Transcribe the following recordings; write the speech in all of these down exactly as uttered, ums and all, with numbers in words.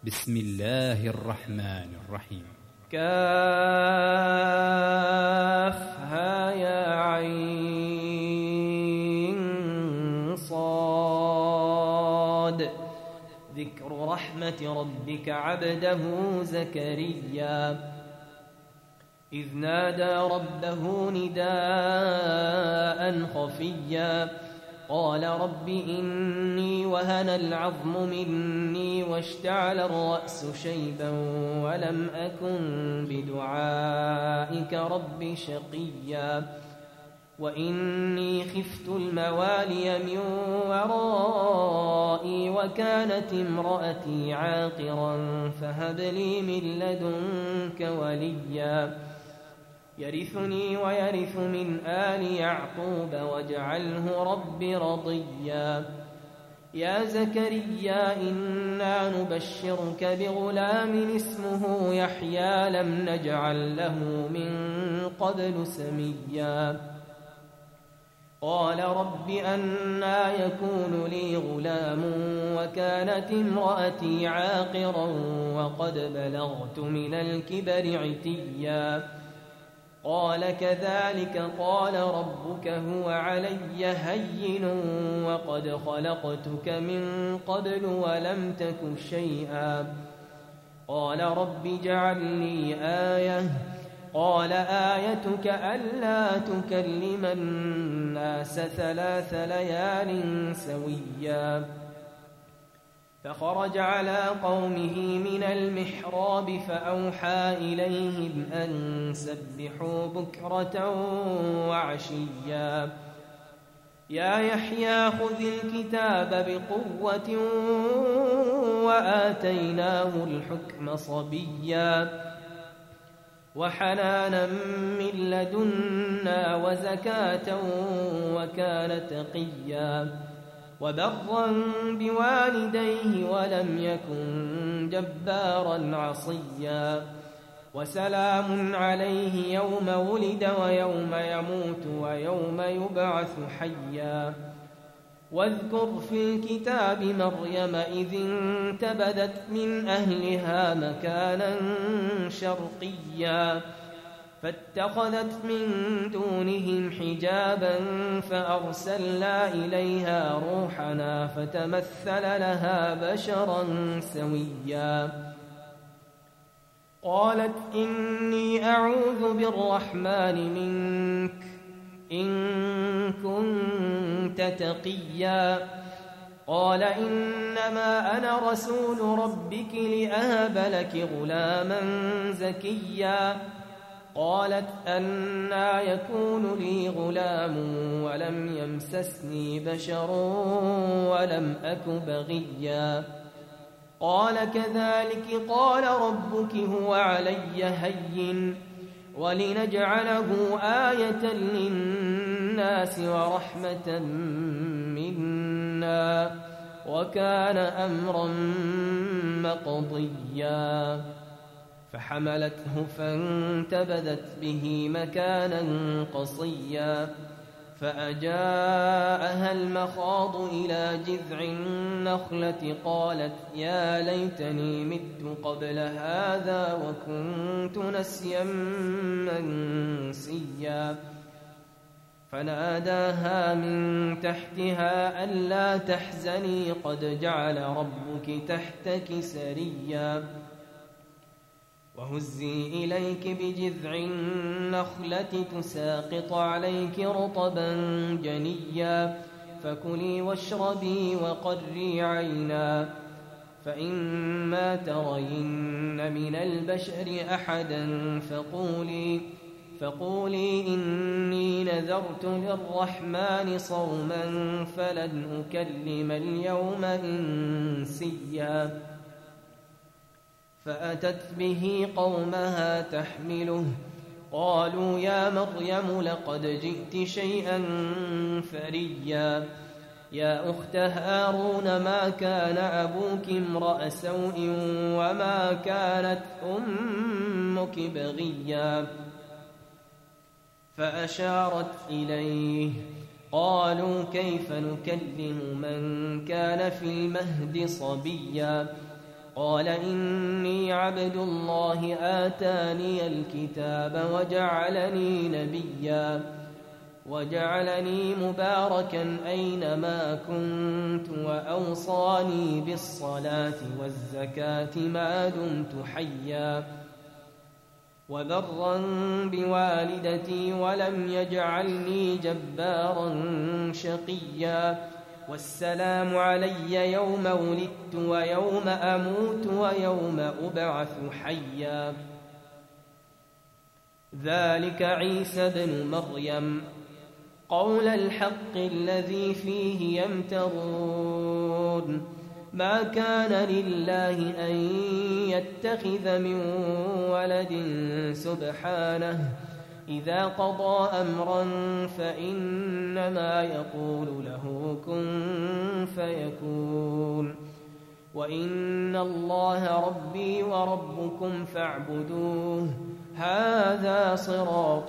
بسم الله الرحمن الرحيم. كافها يا عين صاد. ذكر رحمة ربك عبده زكريا إذ نادى ربه نداء خفيا قال رب إني وهن العظم مني واشتعل الرأس شيبا ولم أكن بدعائك رب شقيا وإني خفت الموالي من ورائي وكانت امرأتي عاقرا فهب لي من لدنك وليا يرثني ويرث من آل يعقوب واجعله رب رضيا يا زكريا إنا نبشرك بغلام اسمه يحيى لم نجعل له من قبل سميا قال رب أنى يكون لي غلام وكانت امرأتي عاقرا وقد بلغت من الكبر عتيا قال كذلك قال ربك هو علي هين وقد خلقتك من قبل ولم تك شيئا قال رب اجعل لي آية قال آيتك ألا تكلم الناس ثلاث ليال سويا فخرج على قومه من المحراب فأوحى إليهم أن سبحوا بكرة وعشيا يا يحيى خذ الكتاب بقوة وآتيناه الحكم صبيا وحنانا من لدنا وزكاة وكان تقيا وبرا بوالديه ولم يكن جبارا عصيا وسلام عليه يوم ولد ويوم يموت ويوم يبعث حيا واذكر في الكتاب مريم إذ انتبذت من أهلها مكانا شرقيا فاتخذت من دونهم حجابا فأرسلنا إليها روحنا فتمثل لها بشرا سويا قالت إني أعوذ بالرحمن منك إن كنت تقيا قال إنما أنا رسول ربك لأهب لك غلاما زكيا قالت أنى يكون لي غلام ولم يمسسني بشر ولم أك بغيا قال كذلك قال ربك هو علي هين ولنجعله آية للناس ورحمة منا وكان أمرا مقضيا فحملته فانتبذت به مكانا قصيا فأجاءها المخاض إلى جذع النخلة قالت يا ليتني مت قبل هذا وكنت نسيا منسيا فناداها من تحتها ألا تحزني قد جعل ربك تحتك سريا وهزي إليك بجذع النخلة تساقط عليك رطبا جنيا فكلي واشربي وقري عينا فإما ترين من البشر أحدا فقولي فقولي إني نذرت للرحمن صوما فلن أكلم اليوم إنسيا فأتت به قومها تحمله قالوا يا مريم لقد جئت شيئا فريا يا أخت هارون ما كان أبوك امرأ سوء وما كانت أمك بغيا فأشارت إليه قالوا كيف نكلم من كان في المهد صبيا قال إني عبد الله آتاني الكتاب وجعلني نبيا وجعلني مباركا أينما كنت وأوصاني بالصلاة والزكاة ما دمت حيا وبرا بوالدتي ولم يجعلني جبارا شقيا والسلام علي يوم ولدت ويوم أموت ويوم أبعث حيا ذلك عيسى بن مريم قول الحق الذي فيه يمترون ما كان لله أن يتخذ من ولد سبحانه إذا قضى أمرا فإنما يقول له كن فيكون وإن الله ربي وربكم فاعبدوه هذا صراط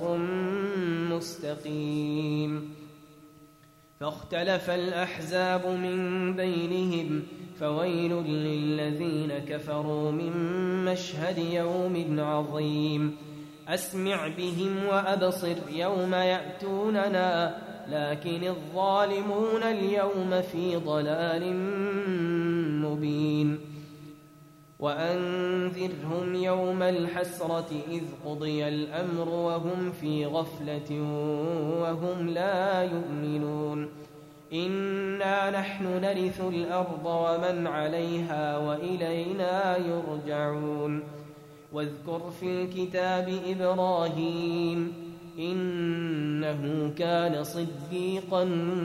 مستقيم فاختلف الأحزاب من بينهم فويل للذين كفروا من مشهد يوم عظيم أسمع بهم وأبصر يوم يأتوننا لكن الظالمون اليوم في ضلال مبين وأنذرهم يوم الحسرة إذ قضي الأمر وهم في غفلة وهم لا يؤمنون إنا نحن نرث الأرض ومن عليها وإلينا يرجعون واذكر في الكتاب إبراهيم إنه كان صديقا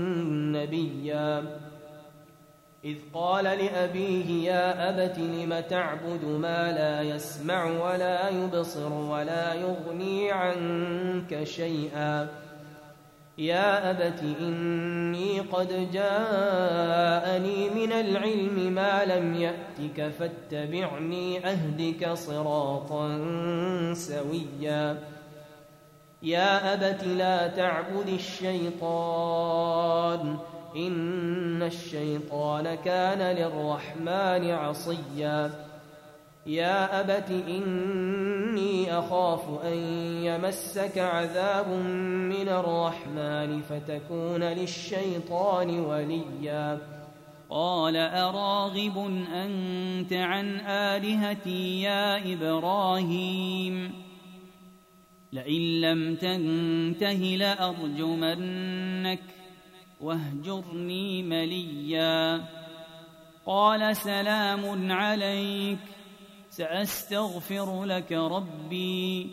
نبيا إذ قال لأبيه يا أبت لم تعبد ما لا يسمع ولا يبصر ولا يغني عنك شيئا يا أبت إني قد جاءني من العلم ما لم يأتك فاتبعني أهدك صراطا سويا يا أبت لا تعبد الشيطان إن الشيطان كان للرحمن عصيا يا أبت إني أخاف أن يمسك عذاب من الرحمن فتكون للشيطان وليا قال أراغب أنت عن آلهتي يا إبراهيم لئن لم تنته لأرجمنك واهجرني مليا قال سلام عليك سأستغفر لك ربي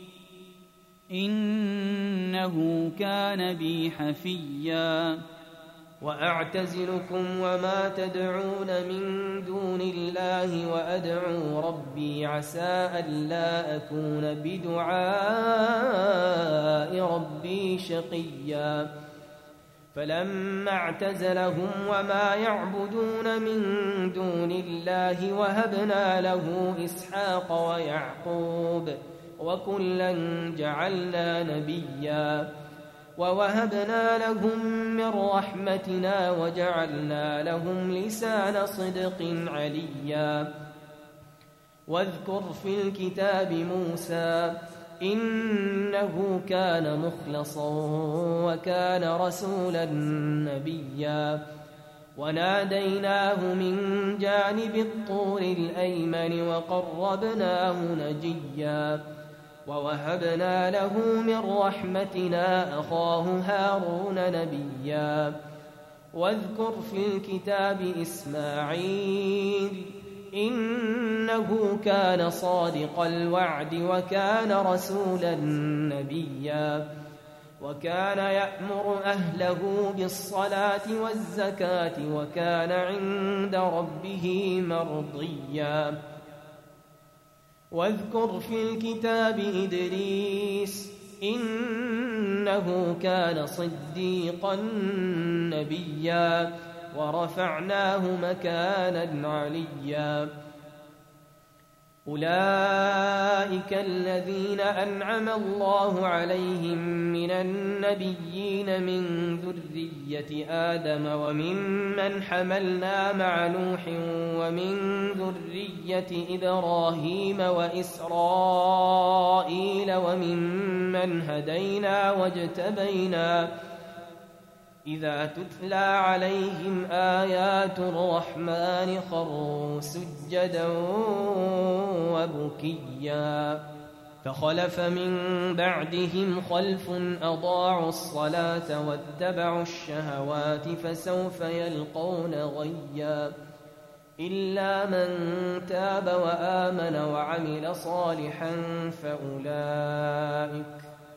إنه كان بي حفيا وأعتزلكم وما تدعون من دون الله وأدعو ربي عسى ألا أكون بدعاء ربي شقيا فلما اعتزلهم وما يعبدون من دون الله وهبنا له إسحاق ويعقوب وكلا جعلنا نبيا ووهبنا لهم من رحمتنا وجعلنا لهم لسان صدق عليا واذكر في الكتاب موسى إنه كان مخلصا وكان رسولا نبيا وناديناه من جانب الطور الأيمن وقربناه نجيا ووهبنا له من رحمتنا أخاه هارون نبيا واذكر في الكتاب إسماعيل إنه كان صادق الوعد وكان رسولا نبيا وكان يأمر أهله بالصلاة والزكاة وكان عند ربه مرضيا واذكر في الكتاب إدريس إنه كان صديقا نبيا ورفعناه مكانا عليا أولئك أولئك الذين أنعم الله عليهم من النبيين من ذرية آدم وممن حملنا مع نوح ومن ذرية إبراهيم وإسرائيل وممن هدينا واجتبينا إذا تتلى عليهم آيات الرحمن خروا سجدا وبكيا فخلف من بعدهم خلف أضاعوا الصلاة واتبعوا الشهوات فسوف يلقون غيا إلا من تاب وآمن وعمل صالحا فأولئك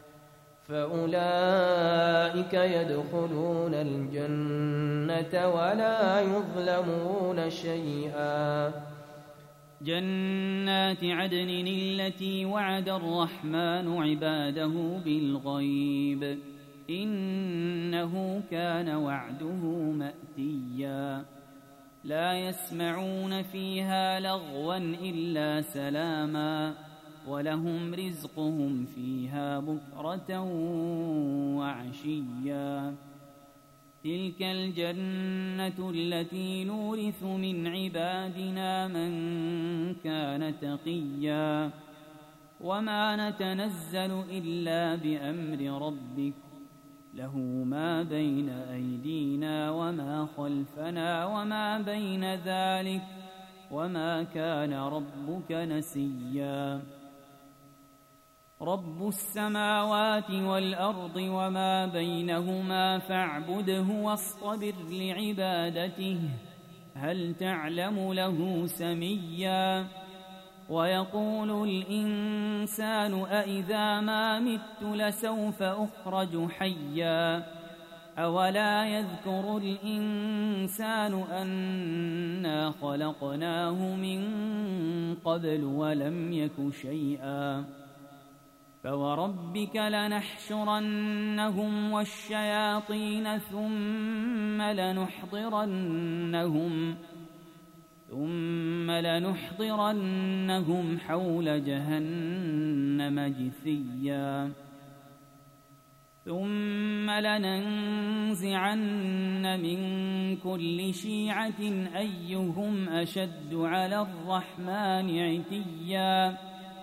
فأولئك يدخلون الجنة ولا يظلمون شيئا. جنات عدن التي وعد الرحمن عباده بالغيب إنه كان وعده مأتيا لا يسمعون فيها لغوا إلا سلاما ولهم رزقهم فيها بكرة وعشيا تلك الجنة التي نورث من عبادنا من كان تقيا وما نتنزل إلا بأمر ربك له ما بين أيدينا وما خلفنا وما بين ذلك وما كان ربك نسيا رب السماوات والأرض وما بينهما فاعبده واصطبر لعبادته هل تعلم له سميا ويقول الإنسان أإذا ما مت لسوف أخرج حيا أولا يذكر الإنسان أنا خلقناه من قبل ولم يك شيئا فوربك لنحشرنهم والشياطين ثم لنحضرنهم ثم لنحضرنهم حول جهنم جثيا ثم لننزعن من كل شيعة أيهم أشد على الرحمن عتيا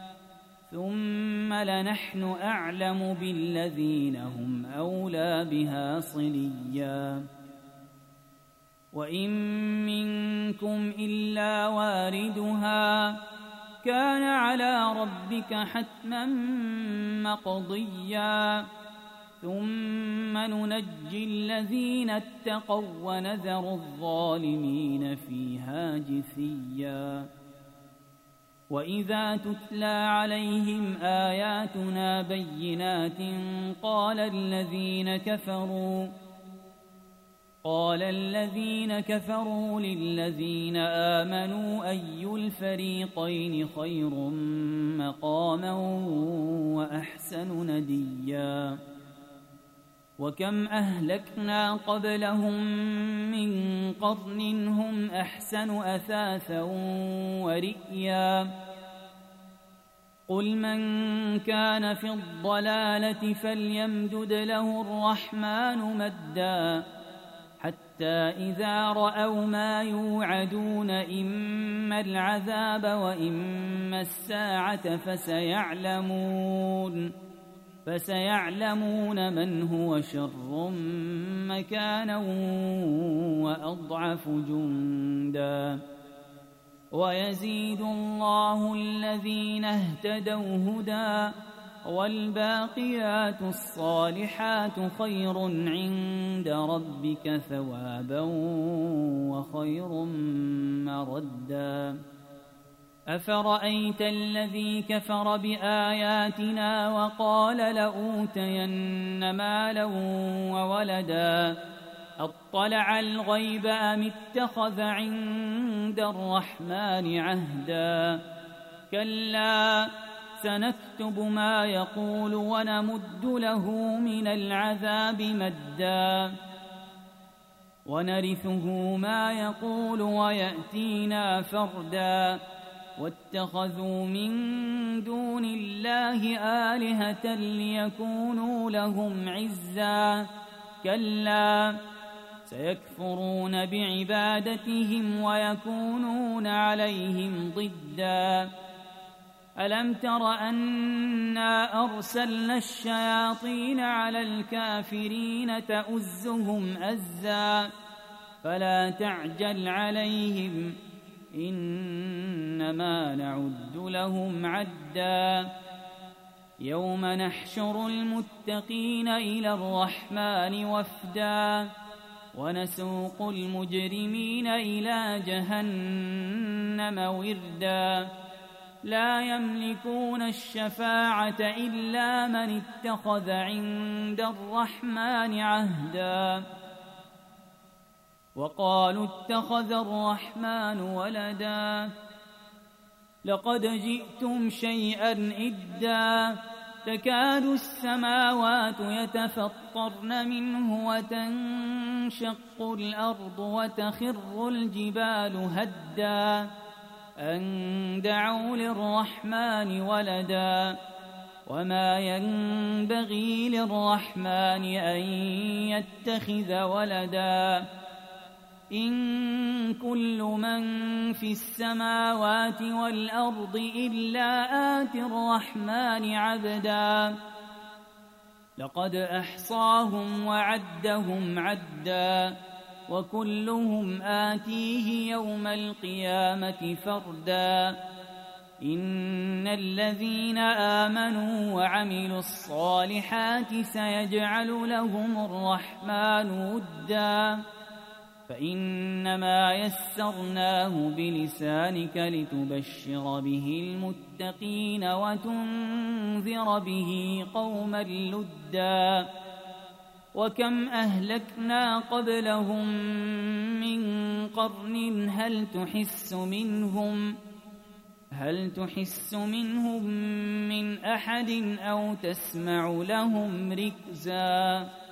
ثم لنحن أعلم بالذين هم أولى بها صليا وإن منكم إلا واردها كان على ربك حتما مقضيا ثم ننجي الذين اتقوا ونذر الظالمين فيها جثيا وإذا تتلى عليهم آياتنا بينات قال الذين كفروا قال الذين كفروا للذين آمنوا أي الفريقين خير مقاما وأحسن نديا وكم أهلكنا قبلهم من قرن هم أحسن أثاثا ورئيا قل من كان في الضلالة فليمدد له الرحمن مدا حتى إذا رأوا ما يوعدون إما العذاب وإما الساعة فسيعلمون فسيعلمون من هو شر مكانا وأضعف جندا ويزيد الله الذين اهتدوا هدى والباقيات الصالحات خير عند ربك ثوابا وخير مردا أفرأيت الذي كفر بآياتنا وقال لأوتين مالا وولدا أطلع الغيب أم اتخذ عند الرحمن عهدا كلا سنكتب ما يقول ونمد له من العذاب مدا ونرثه ما يقول ويأتينا فردا واتخذوا من دون الله آلهة ليكونوا لهم عزا كلا سيكفرون بعبادتهم ويكونون عليهم ضدا ألم تر أنا أرسلنا الشياطين على الكافرين تؤزهم أزا فلا تعجل عليهم إنما نعد لهم عدا يوم نحشر المتقين إلى الرحمن وفدا ونسوق المجرمين إلى جهنم وردا لا يملكون الشفاعة إلا من اتخذ عند الرحمن عهدا وقالوا اتخذ الرحمن ولدا لقد جئتم شيئا إدا تكاد السماوات يتفطرن منه وتنشق الأرض وتخر الجبال هدا أن دعوا للرحمن ولدا وما ينبغي للرحمن أن يتخذ ولدا إن كل من في السماوات والأرض إلا آتي الرحمن عبدا لقد أحصاهم وعدهم عدا وكلهم آتيه يوم القيامة فردا إن الذين آمنوا وعملوا الصالحات سيجعل لهم الرحمن ودا فإنما يسرناه بلسانك لتبشر به المتقين وتنذر به قوما لدا وكم أهلكنا قبلهم من قرن هل تحس منهم هل تحس منهم من أحد أو تسمع لهم ركزا